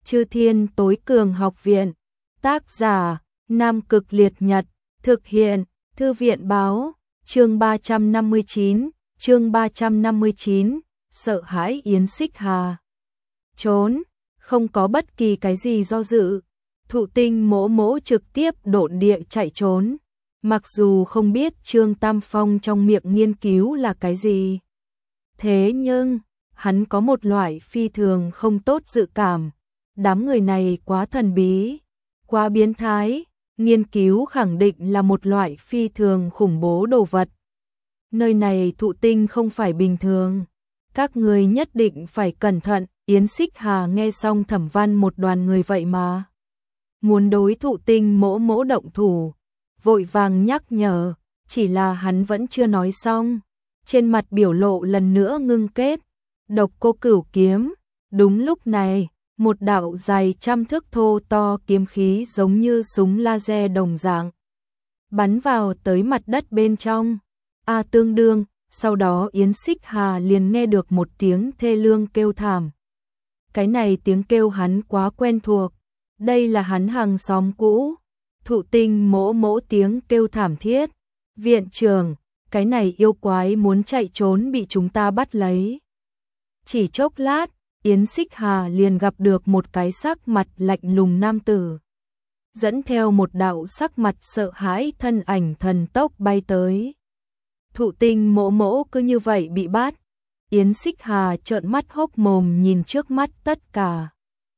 Chư Thiên Tối Cường Học Viện. Tác giả: Nam Cực Liệt Nhật. Thực hiện: Thư viện báo. Chương 359, sợ hãi Yến Xích Hà. Trốn, không có bất kỳ cái gì do dự. Thụ Tinh Mỗ Mỗ trực tiếp độn địa chạy trốn. Mặc dù không biết Trương Tam Phong trong miệng nghiên cứu là cái gì. Thế nhưng, hắn có một loại phi thường không tốt dự cảm. Đám người này quá thần bí, quá biến thái, nghiên cứu khẳng định là một loại phi thường khủng bố đồ vật. Nơi này Thụ Tinh không phải bình thường. Các người nhất định phải cẩn thận. Yến Xích Hà nghe xong Thẩm Văn một đoàn người vậy mà muốn đối Thụ Tinh Mỗ Mỗ động thủ, vội vàng nhắc nhở, chỉ là hắn vẫn chưa nói xong, trên mặt biểu lộ lần nữa ngưng kết. Độc Cô Cửu kiếm. Đúng lúc này, một đạo dài trăm thước thô to kiếm khí giống như súng laser đồng dạng bắn vào tới mặt đất bên trong. Tương đương, sau đó Yến Xích Hà liền nghe được một tiếng thê lương kêu thảm. Cái này tiếng kêu hắn quá quen thuộc, đây là hắn hàng xóm cũ. Thụ Tinh Mỗ Mỗ tiếng kêu thảm thiết. Viện trưởng, cái này yêu quái muốn chạy trốn bị chúng ta bắt lấy. Chỉ chốc lát, Yến Xích Hà liền gặp được một cái sắc mặt lạnh lùng nam tử, dẫn theo một đạo sắc mặt sợ hãi thân ảnh thần tốc bay tới. Thụ Tinh Mỗ Mỗ cứ như vậy bị bắt. Yến Xích Hà trợn mắt hốc mồm nhìn trước mắt tất cả,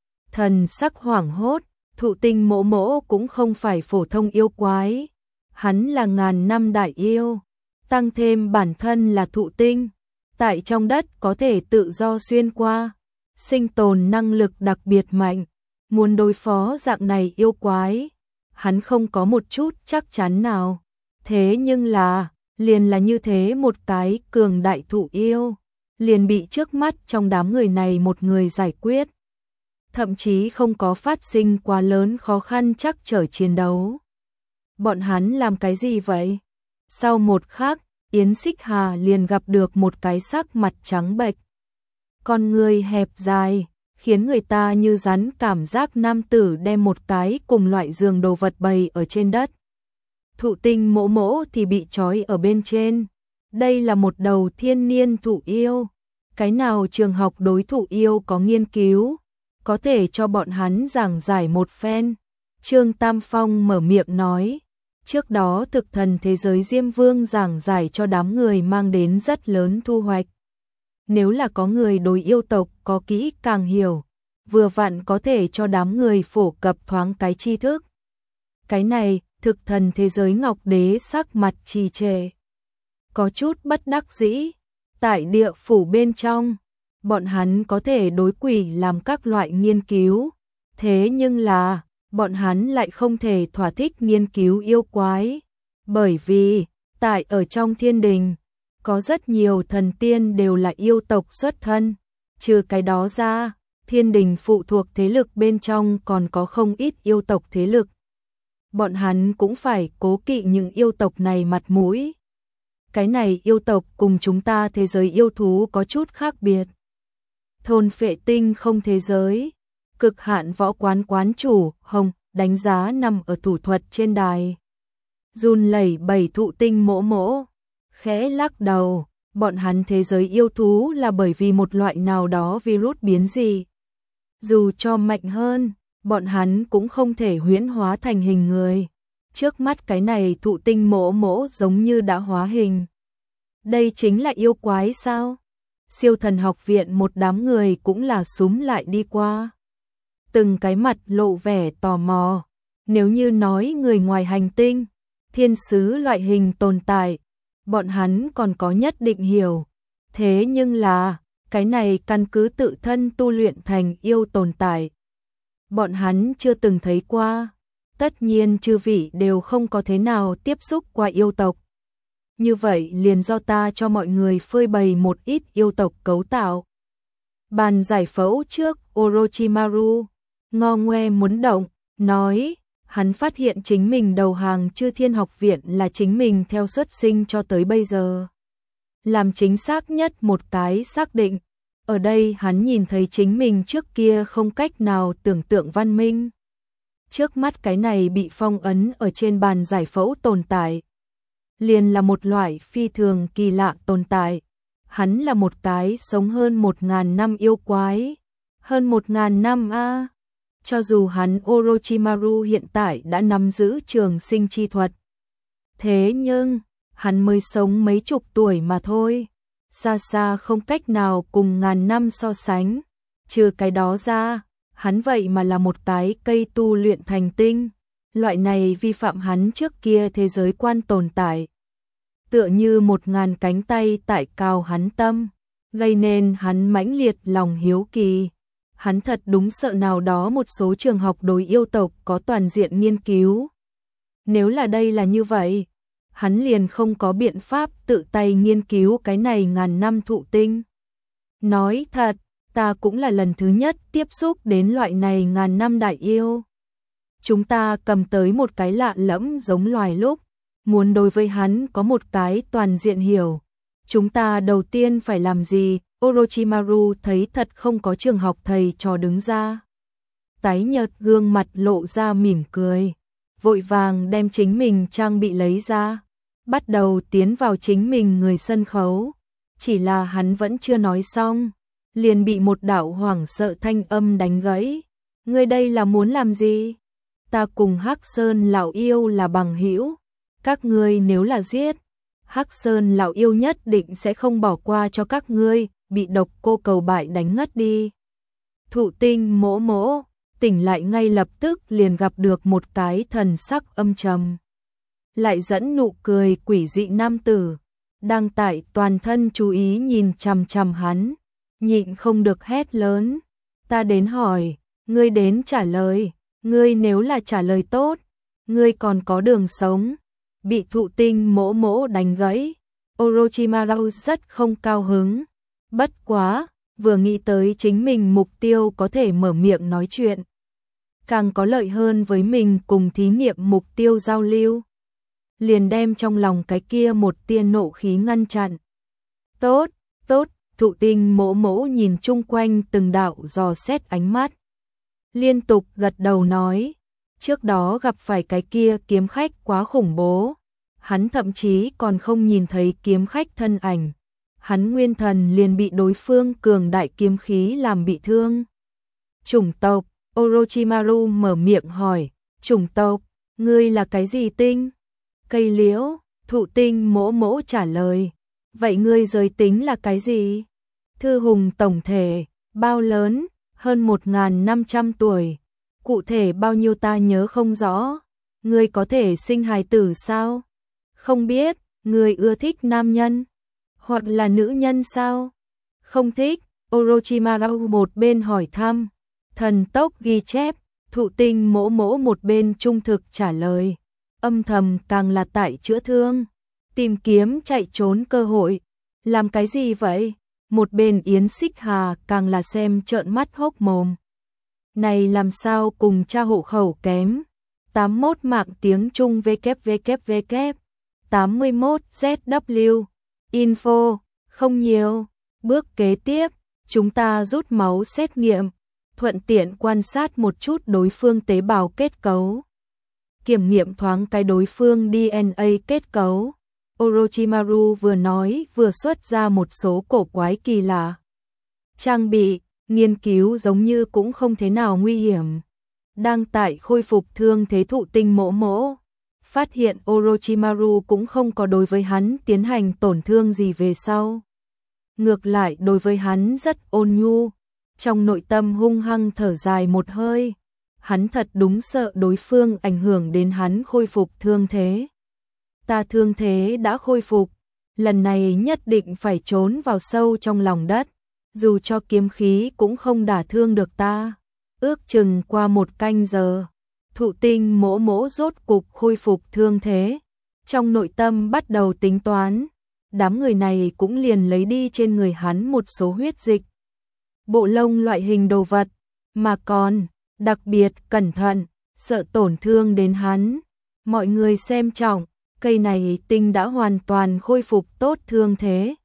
thần sắc hoảng hốt. Thụ Tinh Mỗ Mỗ cũng không phải phổ thông yêu quái, hắn là ngàn năm đại yêu, tăng thêm bản thân là thụ tinh, tại trong đất có thể tự do xuyên qua, sinh tồn năng lực đặc biệt mạnh. Muốn đối phó dạng này yêu quái, hắn không có một chút chắc chắn nào. Thế nhưng là, liền là như thế một cái cường đại thụ yêu, liền bị trước mắt trong đám người này một người giải quyết. Thậm chí không có phát sinh quá lớn khó khăn trắc trở chiến đấu. Bọn hắn làm cái gì vậy? Sau một khắc, Yến Xích Hà liền gặp được một cái sắc mặt trắng bệch, con người hẹp dài, khiến người ta như rắn cảm giác nam tử đem một cái cùng loại giường đồ vật bày ở trên đất. Thụ Tinh Mỗ Mỗ thì bị trói ở bên trên. Đây là một đầu thiên niên thụ yêu. Cái nào trường học đối thụ yêu có nghiên cứu, có thể cho bọn hắn giảng giải một phen. Trương Tam Phong mở miệng nói, trước đó thực thần thế giới Diêm Vương giảng giải cho đám người mang đến rất lớn thu hoạch. Nếu là có người đối yêu tộc có kỹ càng hiểu, vừa vặn có thể cho đám người phổ cập thoáng cái tri thức. Cái này, thực thần thế giới Ngọc Đế sắc mặt trì trệ, có chút bất đắc dĩ. Tại địa phủ bên trong, bọn hắn có thể đối quỷ làm các loại nghiên cứu, thế nhưng là, bọn hắn lại không thể thỏa thích nghiên cứu yêu quái, bởi vì, tại ở trong thiên đình, có rất nhiều thần tiên đều là yêu tộc xuất thân. Trừ cái đó ra, thiên đình phụ thuộc thế lực bên trong còn có không ít yêu tộc thế lực. Bọn hắn cũng phải cố kỵ những yêu tộc này mặt mũi. Cái này yêu tộc cùng chúng ta thế giới yêu thú có chút khác biệt. Thôn Phệ Tinh không thế giới, Cực Hạn Võ Quán quán chủ Hồng đánh giá nằm ở thủ thuật trên đài, run lẩy bẩy. Thụ Tinh Mỗ Mỗ khẽ lắc đầu, bọn hắn thế giới yêu thú là bởi vì một loại nào đó virus biến dị. Dù cho mạnh hơn, bọn hắn cũng không thể huyễn hóa thành hình người. Trước mắt cái này Thụ Tinh Mỗ Mỗ giống như đã hóa hình. Đây chính là yêu quái sao? Siêu Thần Học Viện một đám người cũng là súm lại đi qua, từng cái mặt lộ vẻ tò mò. Nếu như nói người ngoài hành tinh, thiên sứ loại hình tồn tại, bọn hắn còn có nhất định hiểu. Thế nhưng là, cái này căn cứ tự thân tu luyện thành yêu tồn tại, bọn hắn chưa từng thấy qua. Tất nhiên chư vị đều không có thế nào tiếp xúc qua yêu tộc. Như vậy liền do ta cho mọi người phơi bày một ít yêu tộc cấu tạo. Bàn giải phẫu trước, Orochimaru ngo ngoe muốn động, nói, hắn phát hiện chính mình đầu hàng Chư Thiên Học Viện là chính mình theo xuất sinh cho tới bây giờ làm chính xác nhất một cái xác định. Ở đây hắn nhìn thấy chính mình trước kia không cách nào tưởng tượng văn minh. Trước mắt cái này bị phong ấn ở trên bàn giải phẫu tồn tại, liền là một loại phi thường kỳ lạ tồn tại. Hắn là một cái sống hơn 1000 năm yêu quái. Hơn 1000 năm a. Cho dù hắn Orochimaru hiện tại đã nắm giữ trường sinh chi thuật. Thế nhưng, hắn mới sống mấy chục tuổi mà thôi. Xa xa không cách nào cùng ngàn năm so sánh. Trừ cái đó ra, hắn vậy mà là một cái cây tu luyện thành tinh. Loại này vi phạm hắn trước kia thế giới quan tồn tại. Tựa như 1000 cánh tay tại cao hắn tâm, gây nên hắn mãnh liệt lòng hiếu kỳ. Hắn thật đúng sợ nào đó một số trường học đối yêu tộc có toàn diện nghiên cứu. Nếu là đây là như vậy, hắn liền không có biện pháp tự tay nghiên cứu cái này ngàn năm thụ tinh. Nói thật, ta cũng là lần thứ nhất tiếp xúc đến loại này ngàn năm đại yêu. Chúng ta cầm tới một cái lạ lẫm giống loài lúc, muốn đối với hắn có một cái toàn diện hiểu. Chúng ta đầu tiên phải làm gì? Orochimaru thấy thật không có trường học thầy trò đứng ra. Tái nhợt gương mặt lộ ra mỉm cười, vội vàng đem chính mình trang bị lấy ra, bắt đầu tiến vào chính mình người sân khấu. Chỉ là hắn vẫn chưa nói xong, liền bị một đạo hoảng sợ thanh âm đánh gãy. Ngươi đây là muốn làm gì? Ta cùng Hắc Sơn lão yêu là bằng hữu, các ngươi nếu là giết, Hắc Sơn lão yêu nhất định sẽ không bỏ qua cho các ngươi. Bị độc cô cầu bại đánh ngất đi. Thụ tinh mỗ mỗ tỉnh lại ngay lập tức liền gặp được một cái thần sắc âm trầm, lại dẫn nụ cười quỷ dị nam tử, đang tại toàn thân chú ý nhìn chằm chằm hắn, nhịn không được hét lớn. Ta đến hỏi, ngươi đến trả lời, ngươi nếu là trả lời tốt, ngươi còn có đường sống. Bị thụ tinh mỗ mỗ đánh gãy, Orochimaru rất không cao hứng. Bất quá, vừa nghĩ tới chính mình mục tiêu có thể mở miệng nói chuyện, càng có lợi hơn với mình cùng thí nghiệm mục tiêu giao lưu, liền đem trong lòng cái kia một tia nộ khí ngăn chặn. Tốt, tốt, thụ tinh mỗ mỗ nhìn chung quanh từng đạo dò xét ánh mắt, liên tục gật đầu nói, trước đó gặp phải cái kia kiếm khách quá khủng bố, hắn thậm chí còn không nhìn thấy kiếm khách thân ảnh. Hắn nguyên thần liền bị đối phương cường đại kiếm khí làm bị thương. Chủng tộc, Orochimaru mở miệng hỏi, chủng tộc, ngươi là cái gì tinh? Cây liễu, thụ tinh mỗ mỗ trả lời, vậy ngươi giới tính là cái gì? Thư hùng tổng thể, bao lớn, hơn 1500 tuổi, cụ thể bao nhiêu ta nhớ không rõ, ngươi có thể sinh hài tử sao? Không biết, ngươi ưa thích nam nhân? Hoặc là nữ nhân sao? Không thích, Orochimaru một bên hỏi thăm, thần tốc ghi chép, thụ tinh mỗ mỗ một bên trung thực trả lời, âm thầm càng là tại chữa thương, tìm kiếm chạy trốn cơ hội. Làm cái gì vậy? Một bên Yến Xích Hà càng là xem trợn mắt hốc mồm. Này làm sao cùng cha hộ khẩu kém? 81 mạng tiếng Trung www 81 ZW Info, không nhiều. Bước kế tiếp, chúng ta rút máu xét nghiệm, thuận tiện quan sát một chút đối phương tế bào kết cấu. Kiểm nghiệm thoáng cái đối phương DNA kết cấu. Orochimaru vừa nói vừa xuất ra một số cổ quái kỳ lạ. Trang bị, nghiên cứu giống như cũng không thế nào nguy hiểm. Đang tại khôi phục thương thế thụ tinh mỗ mỗ. Phát hiện Orochimaru cũng không có đối với hắn tiến hành tổn thương gì về sau. Ngược lại đối với hắn rất ôn nhu, trong nội tâm hung hăng thở dài một hơi. Hắn thật đúng sợ đối phương ảnh hưởng đến hắn khôi phục thương thế. Ta thương thế đã khôi phục, lần này nhất định phải trốn vào sâu trong lòng đất, dù cho kiếm khí cũng không đả thương được ta. Ước chừng qua 1 canh giờ, thụ tinh mỗ mỗ rốt cục khôi phục thương thế, trong nội tâm bắt đầu tính toán, đám người này cũng liền lấy đi trên người hắn một số huyết dịch, bộ lông loại hình đồ vật, mà còn đặc biệt cẩn thận, sợ tổn thương đến hắn. Mọi người xem trọng, cây này tinh đã hoàn toàn khôi phục tốt thương thế,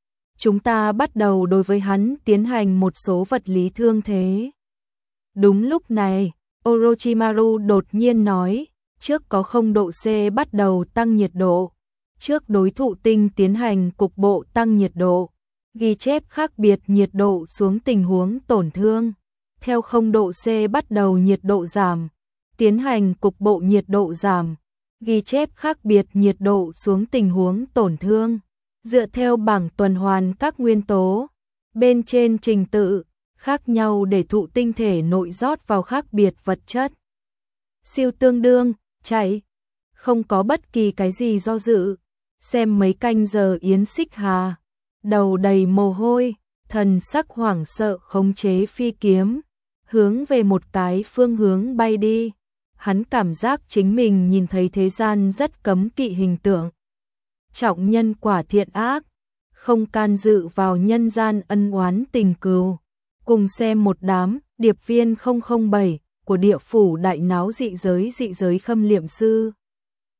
chúng ta bắt đầu đối với hắn tiến hành một số vật lý thương thế. Đúng lúc này, Orochimaru đột nhiên nói, trước có 0 độ C bắt đầu tăng nhiệt độ, trước đối thụ tinh tiến hành cục bộ tăng nhiệt độ, ghi chép khác biệt nhiệt độ xuống tình huống tổn thương, theo 0 độ C bắt đầu nhiệt độ giảm, tiến hành cục bộ nhiệt độ giảm, ghi chép khác biệt nhiệt độ xuống tình huống tổn thương, dựa theo bảng tuần hoàn các nguyên tố, bên trên trình tự khác nhau để thụ tinh thể nội rót vào khác biệt vật chất. Siêu tương đương, chạy, không có bất kỳ cái gì do dự, xem mấy canh giờ Yến Xích Hà, đầu đầy mồ hôi, thần sắc hoảng sợ khống chế phi kiếm, hướng về một cái phương hướng bay đi. Hắn cảm giác chính mình nhìn thấy thế gian rất cấm kỵ hình tượng. Trọng nhân quả thiện ác, không can dự vào nhân gian ân oán tình cừu. Cùng xem một đám điệp viên 007 của địa phủ đại náo dị giới khâm liệm sư.